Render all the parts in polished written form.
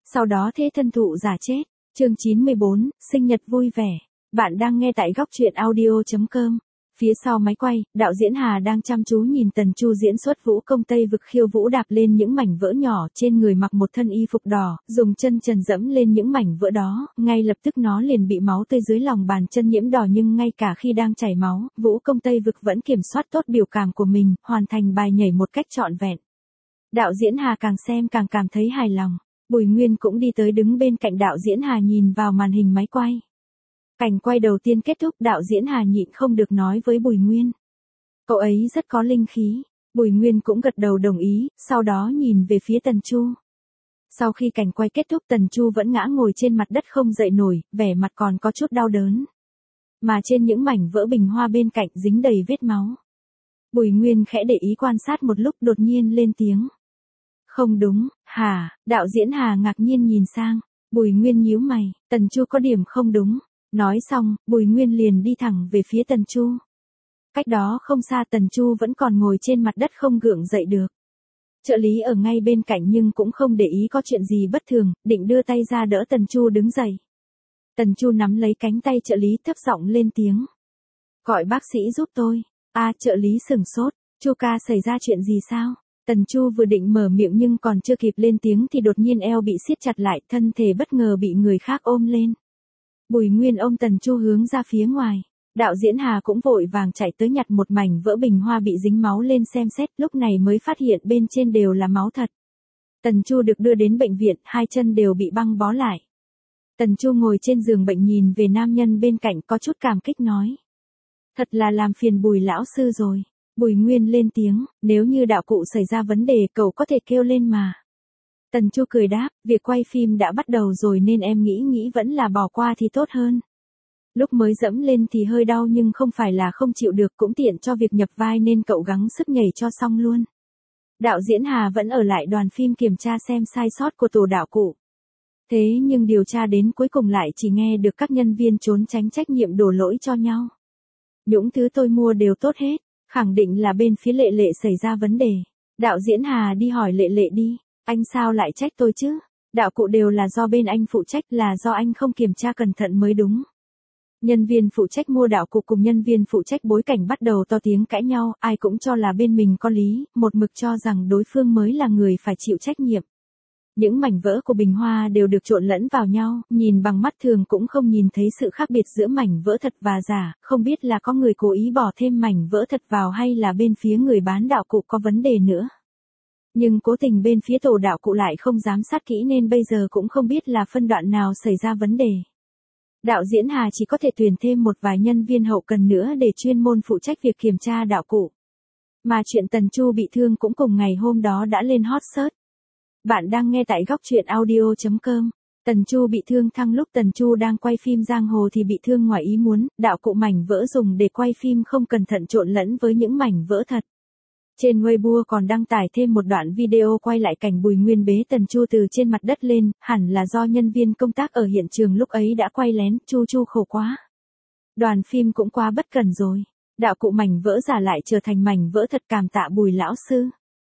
Sau đó thế thân thụ giả chết. Chương 94, sinh nhật vui vẻ. Bạn đang nghe tại góc truyện audio.com. Phía sau máy quay, đạo diễn Hà đang chăm chú nhìn Tần Chu diễn xuất vũ công Tây vực khiêu vũ đạp lên những mảnh vỡ nhỏ, trên người mặc một thân y phục đỏ, dùng chân trần dẫm lên những mảnh vỡ đó, ngay lập tức nó liền bị máu tươi dưới lòng bàn chân nhiễm đỏ, nhưng ngay cả khi đang chảy máu, vũ công Tây vực vẫn kiểm soát tốt biểu cảm của mình, hoàn thành bài nhảy một cách trọn vẹn. Đạo diễn Hà càng xem càng cảm thấy hài lòng. Bùi Nguyên cũng đi tới đứng bên cạnh đạo diễn Hà nhìn vào màn hình máy quay. Cảnh quay đầu tiên kết thúc, đạo diễn Hà nhịn không được nói với Bùi Nguyên. Cậu ấy rất có linh khí. Bùi Nguyên cũng gật đầu đồng ý, sau đó nhìn về phía Tần Chu. Sau khi cảnh quay kết thúc, Tần Chu vẫn ngã ngồi trên mặt đất không dậy nổi, vẻ mặt còn có chút đau đớn. Mà trên những mảnh vỡ bình hoa bên cạnh dính đầy vết máu. Bùi Nguyên khẽ để ý quan sát một lúc, đột nhiên lên tiếng. Không đúng, hả? Đạo diễn Hà ngạc nhiên nhìn sang. Bùi Nguyên nhíu mày, Tần Chu có điểm không đúng. Nói xong, Bùi Nguyên liền đi thẳng về phía Tần Chu. Cách đó không xa, Tần Chu vẫn còn ngồi trên mặt đất không gượng dậy được. Trợ lý ở ngay bên cạnh nhưng cũng không để ý có chuyện gì bất thường, định đưa tay ra đỡ Tần Chu đứng dậy. Tần Chu nắm lấy cánh tay trợ lý, thấp giọng lên tiếng. Gọi bác sĩ giúp tôi. Trợ lý sửng sốt. Chu ca, xảy ra chuyện gì sao? Tần Chu vừa định mở miệng nhưng còn chưa kịp lên tiếng thì đột nhiên eo bị siết chặt lại, thân thể bất ngờ bị người khác ôm lên. Bùi Nguyên ôm Tần Chu hướng ra phía ngoài. Đạo diễn Hà cũng vội vàng chạy tới nhặt một mảnh vỡ bình hoa bị dính máu lên xem xét, lúc này mới phát hiện bên trên đều là máu thật. Tần Chu được đưa đến bệnh viện, hai chân đều bị băng bó lại. Tần Chu ngồi trên giường bệnh nhìn về nam nhân bên cạnh, có chút cảm kích nói. Thật là làm phiền Bùi lão sư rồi. Bùi Nguyên lên tiếng, nếu như đạo cụ xảy ra vấn đề cậu có thể kêu lên mà. Tần Chu cười đáp, việc quay phim đã bắt đầu rồi nên em nghĩ vẫn là bỏ qua thì tốt hơn. Lúc mới dẫm lên thì hơi đau nhưng không phải là không chịu được, cũng tiện cho việc nhập vai nên cậu gắng sức nhảy cho xong luôn. Đạo diễn Hà vẫn ở lại đoàn phim kiểm tra xem sai sót của tổ đạo cụ. Thế nhưng điều tra đến cuối cùng lại chỉ nghe được các nhân viên trốn tránh trách nhiệm đổ lỗi cho nhau. Những thứ tôi mua đều tốt hết. Khẳng định là bên phía Lệ Lệ xảy ra vấn đề. Đạo diễn Hà đi hỏi Lệ Lệ đi. Anh sao lại trách tôi chứ? Đạo cụ đều là do bên anh phụ trách, là do anh không kiểm tra cẩn thận mới đúng. Nhân viên phụ trách mua đạo cụ cùng nhân viên phụ trách bối cảnh bắt đầu to tiếng cãi nhau, ai cũng cho là bên mình có lý, một mực cho rằng đối phương mới là người phải chịu trách nhiệm. Những mảnh vỡ của bình hoa đều được trộn lẫn vào nhau, nhìn bằng mắt thường cũng không nhìn thấy sự khác biệt giữa mảnh vỡ thật và giả, không biết là có người cố ý bỏ thêm mảnh vỡ thật vào hay là bên phía người bán đạo cụ có vấn đề nữa. Nhưng cố tình bên phía tổ đạo cụ lại không giám sát kỹ nên bây giờ cũng không biết là phân đoạn nào xảy ra vấn đề. Đạo diễn Hà chỉ có thể tuyển thêm một vài nhân viên hậu cần nữa để chuyên môn phụ trách việc kiểm tra đạo cụ. Mà chuyện Tần Chu bị thương cũng cùng ngày hôm đó đã lên hot search. Bạn đang nghe tại góc truyện audio.com. Tần Chu bị thương thăng lúc Tần Chu đang quay phim giang hồ thì bị thương ngoài ý muốn, đạo cụ mảnh vỡ dùng để quay phim không cẩn thận trộn lẫn với những mảnh vỡ thật. Trên Weibo còn đăng tải thêm một đoạn video quay lại cảnh Bùi Nguyên bế Tần Chu từ trên mặt đất lên, hẳn là do nhân viên công tác ở hiện trường lúc ấy đã quay lén, Chu khổ quá. Đoàn phim cũng quá bất cẩn rồi. Đạo cụ mảnh vỡ giả lại trở thành mảnh vỡ thật, cảm tạ Bùi lão sư.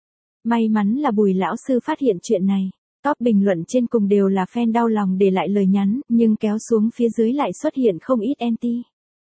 May mắn là Bùi lão sư phát hiện chuyện này. Top bình luận trên cùng đều là fan đau lòng để lại lời nhắn, nhưng kéo xuống phía dưới lại xuất hiện không ít anti.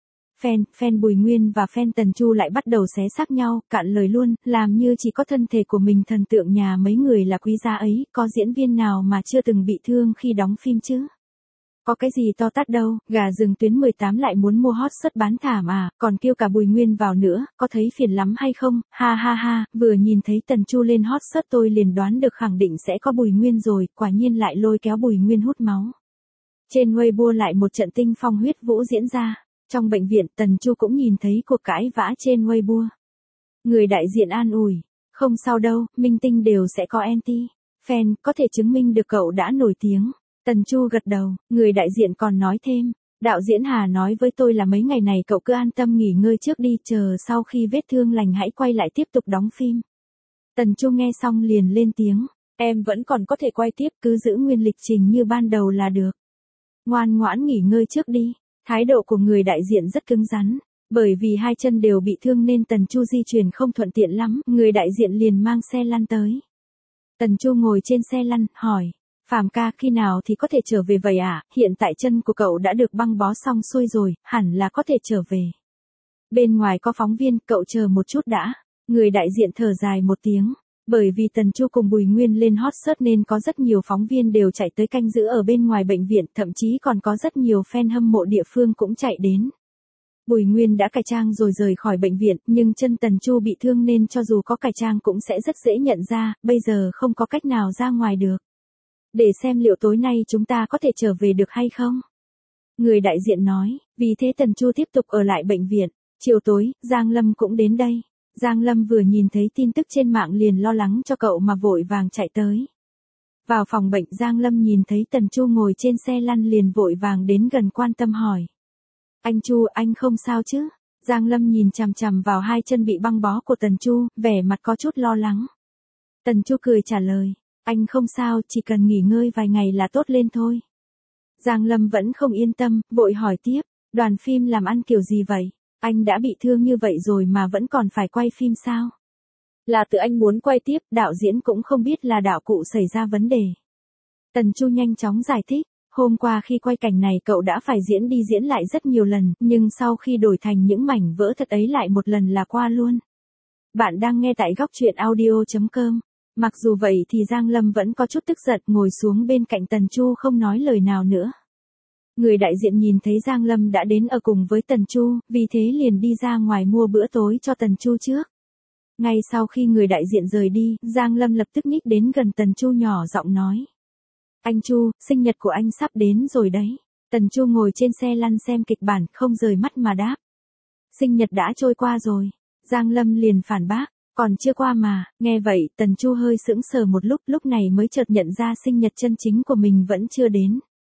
Fan Bùi Nguyên và fan Tần Chu lại bắt đầu xé xác nhau, cạn lời luôn, làm như chỉ có thân thể của mình thần tượng nhà mấy người là quý giá ấy, có diễn viên nào mà chưa từng bị thương khi đóng phim chứ? Có cái gì to tát đâu, gà rừng tuyến 18 lại muốn mua hot search bán thảm à, còn kêu cả Bùi Nguyên vào nữa, có thấy phiền lắm hay không, ha, vừa nhìn thấy Tần Chu lên hot search tôi liền đoán được khẳng định sẽ có Bùi Nguyên rồi, quả nhiên lại lôi kéo Bùi Nguyên hút máu. Trên Weibo lại một trận tinh phong huyết vũ diễn ra. Trong bệnh viện, Tần Chu cũng nhìn thấy cuộc cãi vã trên Weibo. Người đại diện an ủi, không sao đâu, minh tinh đều sẽ có anti. Fan, có thể chứng minh được cậu đã nổi tiếng. Tần Chu gật đầu, người đại diện còn nói thêm, đạo diễn Hà nói với tôi là mấy ngày này cậu cứ an tâm nghỉ ngơi trước đi, chờ sau khi vết thương lành hãy quay lại tiếp tục đóng phim. Tần Chu nghe xong liền lên tiếng, em vẫn còn có thể quay tiếp, cứ giữ nguyên lịch trình như ban đầu là được. Ngoan ngoãn nghỉ ngơi trước đi. Thái độ của người đại diện rất cứng rắn, bởi vì hai chân đều bị thương nên Tần Chu di chuyển không thuận tiện lắm, người đại diện liền mang xe lăn tới. Tần Chu ngồi trên xe lăn, hỏi, Phàm ca, khi nào thì có thể trở về vậy ạ? Hiện tại chân của cậu đã được băng bó xong xuôi rồi, hẳn là có thể trở về. Bên ngoài có phóng viên, cậu chờ một chút đã. Người đại diện thở dài một tiếng. Bởi vì Tần Chu cùng Bùi Nguyên lên hot search nên có rất nhiều phóng viên đều chạy tới canh giữ ở bên ngoài bệnh viện, thậm chí còn có rất nhiều fan hâm mộ địa phương cũng chạy đến. Bùi Nguyên đã cải trang rồi rời khỏi bệnh viện, nhưng chân Tần Chu bị thương nên cho dù có cải trang cũng sẽ rất dễ nhận ra, bây giờ không có cách nào ra ngoài được. Để xem liệu tối nay chúng ta có thể trở về được hay không? Người đại diện nói, vì thế Tần Chu tiếp tục ở lại bệnh viện. Chiều tối, Giang Lâm cũng đến đây. Giang Lâm vừa nhìn thấy tin tức trên mạng liền lo lắng cho cậu mà vội vàng chạy tới. Vào phòng bệnh, Giang Lâm nhìn thấy Tần Chu ngồi trên xe lăn liền vội vàng đến gần quan tâm hỏi. Anh Chu, anh không sao chứ? Giang Lâm nhìn chằm chằm vào hai chân bị băng bó của Tần Chu, vẻ mặt có chút lo lắng. Tần Chu cười trả lời, anh không sao, chỉ cần nghỉ ngơi vài ngày là tốt lên thôi. Giang Lâm vẫn không yên tâm, vội hỏi tiếp, đoàn phim làm ăn kiểu gì vậy? Anh đã bị thương như vậy rồi mà vẫn còn phải quay phim sao? Là tự anh muốn quay tiếp, đạo diễn cũng không biết là đạo cụ xảy ra vấn đề. Tần Chu nhanh chóng giải thích, hôm qua khi quay cảnh này cậu đã phải diễn đi diễn lại rất nhiều lần, nhưng sau khi đổi thành những mảnh vỡ thật ấy lại một lần là qua luôn. Bạn đang nghe tại góc truyện audio.com. Mặc dù vậy thì Giang Lâm vẫn có chút tức giận, ngồi xuống bên cạnh Tần Chu không nói lời nào nữa. Người đại diện nhìn thấy Giang Lâm đã đến ở cùng với Tần Chu, vì thế liền đi ra ngoài mua bữa tối cho Tần Chu trước. Ngay sau khi người đại diện rời đi, Giang Lâm lập tức nhích đến gần Tần Chu nhỏ giọng nói. Anh Chu, sinh nhật của anh sắp đến rồi đấy. Tần Chu ngồi trên xe lăn xem kịch bản, không rời mắt mà đáp. Sinh nhật đã trôi qua rồi. Giang Lâm liền phản bác, còn chưa qua mà. Nghe vậy, Tần Chu hơi sững sờ một lúc này mới chợt nhận ra sinh nhật chân chính của mình vẫn chưa đến.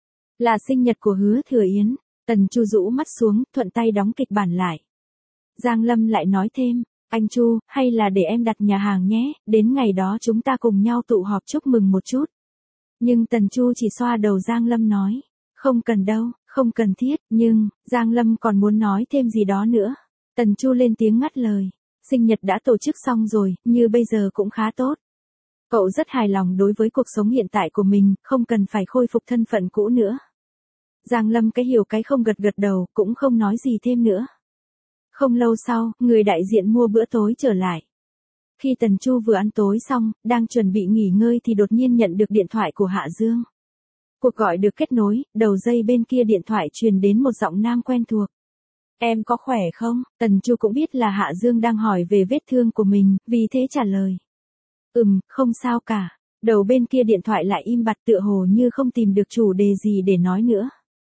Là sinh nhật của Hứa Thừa Yến. Tần Chu rũ mắt xuống, thuận tay đóng kịch bản lại. Giang Lâm lại nói thêm, anh Chu, hay là để em đặt nhà hàng nhé, đến ngày đó chúng ta cùng nhau tụ họp chúc mừng một chút. Nhưng Tần Chu chỉ xoa đầu Giang Lâm nói, không cần đâu, không cần thiết, nhưng, Giang Lâm còn muốn nói thêm gì đó nữa. Tần Chu lên tiếng ngắt lời, sinh nhật đã tổ chức xong rồi, như bây giờ cũng khá tốt. Cậu rất hài lòng đối với cuộc sống hiện tại của mình, không cần phải khôi phục thân phận cũ nữa. Giang Lâm cái hiểu cái không gật gật đầu, cũng không nói gì thêm nữa. Không lâu sau, người đại diện mua bữa tối trở lại. Khi Tần Chu vừa ăn tối xong, đang chuẩn bị nghỉ ngơi thì đột nhiên nhận được điện thoại của Hạ Dương. Cuộc gọi được kết nối, đầu dây bên kia điện thoại truyền đến một giọng nam quen thuộc. Em có khỏe không? Tần Chu cũng biết là Hạ Dương đang hỏi về vết thương của mình, vì thế trả lời. Không sao cả. Đầu bên kia điện thoại lại im bặt tựa hồ như không tìm được chủ đề gì để nói nữa.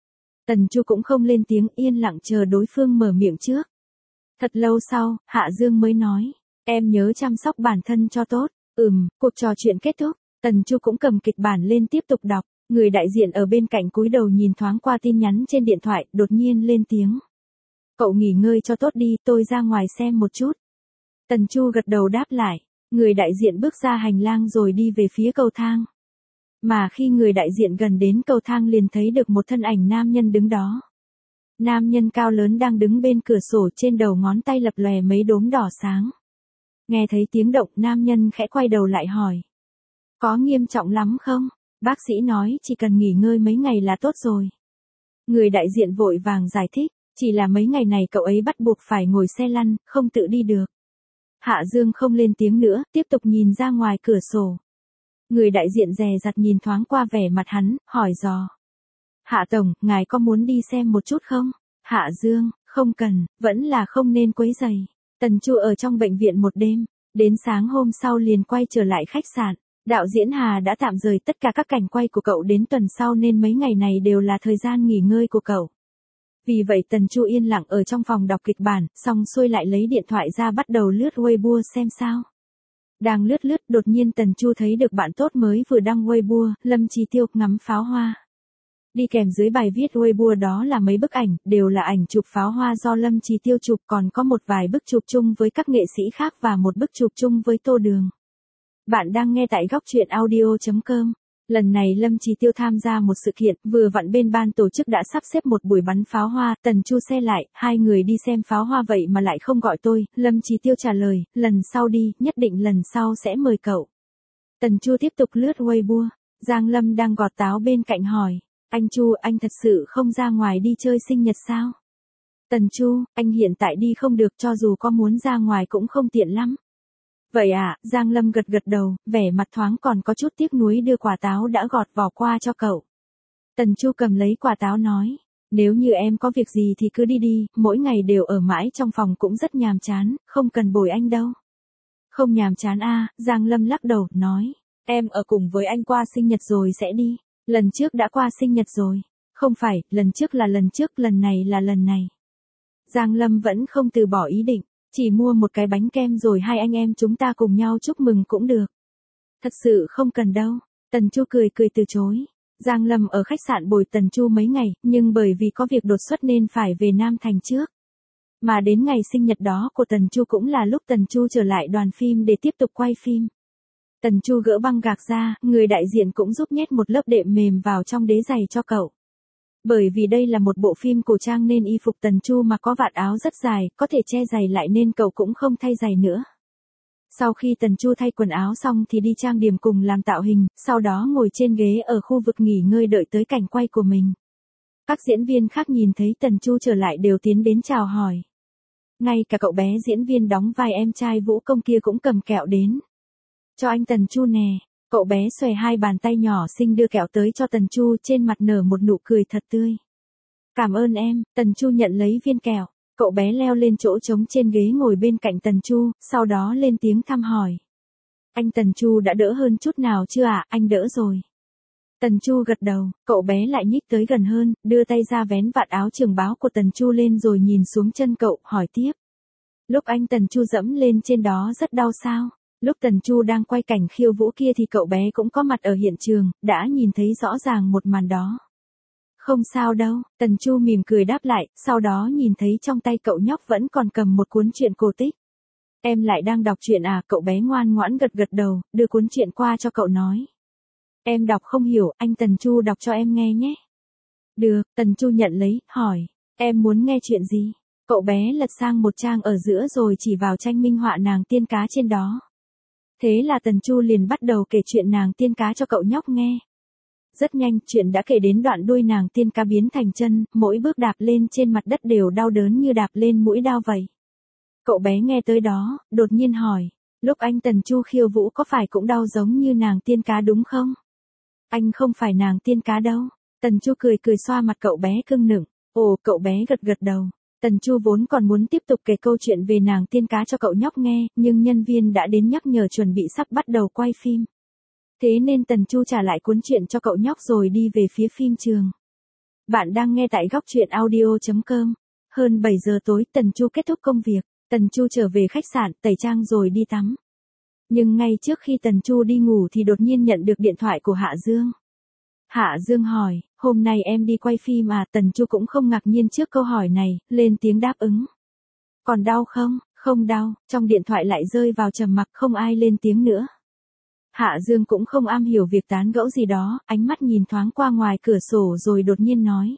Tần Chu cũng không lên tiếng, yên lặng chờ đối phương mở miệng trước. Thật lâu sau, Hạ Dương mới nói. Em nhớ chăm sóc bản thân cho tốt. Cuộc trò chuyện kết thúc. Tần Chu cũng cầm kịch bản lên tiếp tục đọc. Người đại diện ở bên cạnh cúi đầu nhìn thoáng qua tin nhắn trên điện thoại, đột nhiên lên tiếng. Cậu nghỉ ngơi cho tốt đi, tôi ra ngoài xem một chút. Tần Chu gật đầu đáp lại. Người đại diện bước ra hành lang rồi đi về phía cầu thang. Mà khi người đại diện gần đến cầu thang liền thấy được một thân ảnh nam nhân đứng đó. Nam nhân cao lớn đang đứng bên cửa sổ, trên đầu ngón tay lập lòe mấy đốm đỏ sáng. Nghe thấy tiếng động, nam nhân khẽ quay đầu lại hỏi. Có nghiêm trọng lắm không? Bác sĩ nói chỉ cần nghỉ ngơi mấy ngày là tốt rồi. Người đại diện vội vàng giải thích, chỉ là mấy ngày này cậu ấy bắt buộc phải ngồi xe lăn, không tự đi được. Hạ Dương không lên tiếng nữa, tiếp tục nhìn ra ngoài cửa sổ. Người đại diện dè dặt nhìn thoáng qua vẻ mặt hắn, hỏi dò. Hạ Tổng, ngài có muốn đi xem một chút không? Hạ Dương, không cần, vẫn là không nên quấy rầy. Tần Chu ở trong bệnh viện một đêm, đến sáng hôm sau liền quay trở lại khách sạn. Đạo diễn Hà đã tạm rời tất cả các cảnh quay của cậu đến tuần sau nên mấy ngày này đều là thời gian nghỉ ngơi của cậu. Vì vậy Tần Chu yên lặng ở trong phòng đọc kịch bản, xong xuôi lại lấy điện thoại ra bắt đầu lướt Weibo xem sao. Đang lướt, đột nhiên Tần Chu thấy được bạn tốt mới vừa đăng Weibo, Lâm Chí Tiêu ngắm pháo hoa. Đi kèm dưới bài viết Weibo đó là mấy bức ảnh, đều là ảnh chụp pháo hoa do Lâm Chí Tiêu chụp, còn có một vài bức chụp chung với các nghệ sĩ khác và một bức chụp chung với Tô Đường. Bạn đang nghe tại góc truyện audio.com. Lần này Lâm Chí Tiêu tham gia một sự kiện, vừa vặn bên ban tổ chức đã sắp xếp một buổi bắn pháo hoa, Tần Chu xe lại, hai người đi xem pháo hoa vậy mà lại không gọi tôi, Lâm Chí Tiêu trả lời, lần sau đi, nhất định lần sau sẽ mời cậu. Tần Chu tiếp tục lướt Weibo, Giang Lâm đang gọt táo bên cạnh hỏi, anh Chu, anh thật sự không ra ngoài đi chơi sinh nhật sao? Tần Chu, anh hiện tại đi không được, cho dù có muốn ra ngoài cũng không tiện lắm. Vậy à, Giang Lâm gật gật đầu, vẻ mặt thoáng còn có chút tiếc nuối đưa quả táo đã gọt vỏ qua cho cậu. Tần Chu cầm lấy quả táo nói, nếu như em có việc gì thì cứ đi đi, mỗi ngày đều ở mãi trong phòng cũng rất nhàm chán, không cần bồi anh đâu. Không nhàm chán à, Giang Lâm lắc đầu, nói, em ở cùng với anh qua sinh nhật rồi sẽ đi. Lần trước đã qua sinh nhật rồi. Không phải, lần trước là lần trước, lần này là lần này. Giang Lâm vẫn không từ bỏ ý định, chỉ mua một cái bánh kem rồi hai anh em chúng ta cùng nhau chúc mừng cũng được. Thật sự không cần đâu. Tần Chu cười cười từ chối. Giang Lâm ở khách sạn bồi Tần Chu mấy ngày, nhưng bởi vì có việc đột xuất nên phải về Nam Thành trước. Mà đến ngày sinh nhật đó của Tần Chu cũng là lúc Tần Chu trở lại đoàn phim để tiếp tục quay phim. Tần Chu gỡ băng gạc ra, người đại diện cũng giúp nhét một lớp đệm mềm vào trong đế giày cho cậu. Bởi vì đây là một bộ phim cổ trang nên y phục Tần Chu mà có vạt áo rất dài, có thể che giày lại nên cậu cũng không thay giày nữa. Sau khi Tần Chu thay quần áo xong thì đi trang điểm cùng làm tạo hình, sau đó ngồi trên ghế ở khu vực nghỉ ngơi đợi tới cảnh quay của mình. Các diễn viên khác nhìn thấy Tần Chu trở lại đều tiến đến chào hỏi. Ngay cả cậu bé diễn viên đóng vai em trai Vũ Công kia cũng cầm kẹo đến. Cho anh Tần Chu nè, cậu bé xòe hai bàn tay nhỏ xinh đưa kẹo tới cho Tần Chu, trên mặt nở một nụ cười thật tươi. Cảm ơn em, Tần Chu nhận lấy viên kẹo, cậu bé leo lên chỗ trống trên ghế ngồi bên cạnh Tần Chu, sau đó lên tiếng thăm hỏi. Anh Tần Chu đã đỡ hơn chút nào chưa ạ? Anh đỡ rồi. Tần Chu gật đầu, cậu bé lại nhích tới gần hơn, đưa tay ra vén vạt áo trường báo của Tần Chu lên rồi nhìn xuống chân cậu, hỏi tiếp. Lúc anh Tần Chu dẫm lên trên đó rất đau sao? Lúc Tần Chu đang quay cảnh khiêu vũ kia thì cậu bé cũng có mặt ở hiện trường, đã nhìn thấy rõ ràng một màn đó. Không sao đâu, Tần Chu mỉm cười đáp lại, sau đó nhìn thấy trong tay cậu nhóc vẫn còn cầm một cuốn truyện cổ tích. Em lại đang đọc truyện à? Cậu bé ngoan ngoãn gật gật đầu, đưa cuốn truyện qua cho cậu nói. Em đọc không hiểu, anh Tần Chu đọc cho em nghe nhé. Được, Tần Chu nhận lấy, hỏi, em muốn nghe chuyện gì? Cậu bé lật sang một trang ở giữa rồi chỉ vào tranh minh họa nàng tiên cá trên đó. Thế là Tần Chu liền bắt đầu kể chuyện nàng tiên cá cho cậu nhóc nghe. Rất nhanh, chuyện đã kể đến đoạn đuôi nàng tiên cá biến thành chân, mỗi bước đạp lên trên mặt đất đều đau đớn như đạp lên mũi dao vậy. Cậu bé nghe tới đó, đột nhiên hỏi, lúc anh Tần Chu khiêu vũ có phải cũng đau giống như nàng tiên cá đúng không? Anh không phải nàng tiên cá đâu. Tần Chu cười cười xoa mặt cậu bé cưng nựng. Ồ, cậu bé gật gật đầu. Tần Chu vốn còn muốn tiếp tục kể câu chuyện về nàng tiên cá cho cậu nhóc nghe, nhưng nhân viên đã đến nhắc nhở chuẩn bị sắp bắt đầu quay phim. Thế nên Tần Chu trả lại cuốn truyện cho cậu nhóc rồi đi về phía phim trường. Bạn đang nghe tại góc truyện audio.com. Hơn 7 giờ tối, Tần Chu kết thúc công việc. Tần Chu trở về khách sạn, tẩy trang rồi đi tắm. Nhưng ngay trước khi Tần Chu đi ngủ thì đột nhiên nhận được điện thoại của Hạ Dương. Hạ Dương hỏi, hôm nay em đi quay phim à? Tần Chu cũng không ngạc nhiên trước câu hỏi này, lên tiếng đáp ứng. Còn đau không? Không đau. Trong điện thoại lại rơi vào trầm mặc, không ai lên tiếng nữa. Hạ Dương cũng không am hiểu việc tán gẫu gì đó, ánh mắt nhìn thoáng qua ngoài cửa sổ rồi đột nhiên nói.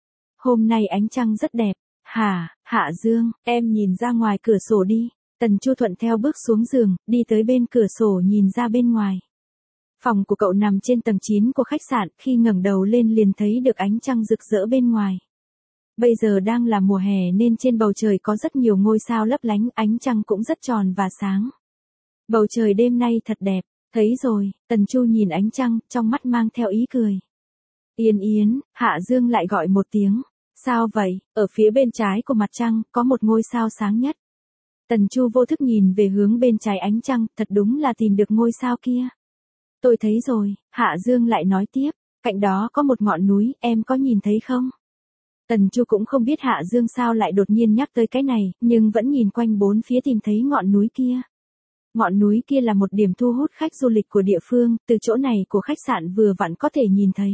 Hôm nay ánh trăng rất đẹp. Hả, Hạ Dương, em nhìn ra ngoài cửa sổ đi. Tần Chu thuận theo bước xuống giường, đi tới bên cửa sổ nhìn ra bên ngoài. Phòng của cậu nằm trên tầng 9 của khách sạn, khi ngẩng đầu lên liền thấy được ánh trăng rực rỡ bên ngoài. Bây giờ đang là mùa hè nên trên bầu trời có rất nhiều ngôi sao lấp lánh, ánh trăng cũng rất tròn và sáng. Bầu trời đêm nay thật đẹp, thấy rồi, Tần Chu nhìn ánh trăng, trong mắt mang theo ý cười. Yên Yến, Hạ Dương lại gọi một tiếng. Sao vậy? Ở phía bên trái của mặt trăng, có một ngôi sao sáng nhất. Tần Chu vô thức nhìn về hướng bên trái ánh trăng, thật đúng là tìm được ngôi sao kia. Tôi thấy rồi, Hạ Dương lại nói tiếp, cạnh đó có một ngọn núi, em có nhìn thấy không? Tần Chu cũng không biết Hạ Dương sao lại đột nhiên nhắc tới cái này, nhưng vẫn nhìn quanh bốn phía tìm thấy ngọn núi kia. Ngọn núi kia là một điểm thu hút khách du lịch của địa phương, từ chỗ này của khách sạn vừa vặn có thể nhìn thấy.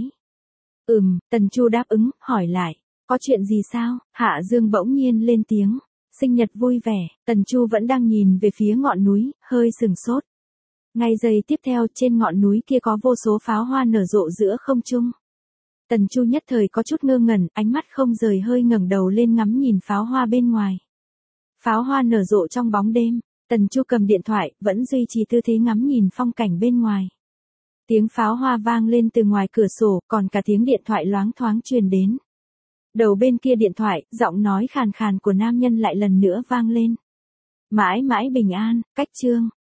Tần Chu đáp ứng, hỏi lại, có chuyện gì sao? Hạ Dương bỗng nhiên lên tiếng, sinh nhật vui vẻ. Tần Chu vẫn đang nhìn về phía ngọn núi, hơi sừng sốt. Ngay giây tiếp theo, trên ngọn núi kia có vô số pháo hoa nở rộ giữa không trung. Tần Chu nhất thời có chút ngơ ngẩn, ánh mắt không rời hơi ngẩng đầu lên ngắm nhìn pháo hoa bên ngoài. Pháo hoa nở rộ trong bóng đêm, Tần Chu cầm điện thoại, vẫn duy trì tư thế ngắm nhìn phong cảnh bên ngoài. Tiếng pháo hoa vang lên từ ngoài cửa sổ, còn cả tiếng điện thoại loáng thoáng truyền đến. Đầu bên kia điện thoại, giọng nói khàn khàn của nam nhân lại lần nữa vang lên. Mãi mãi bình an, cách Trương.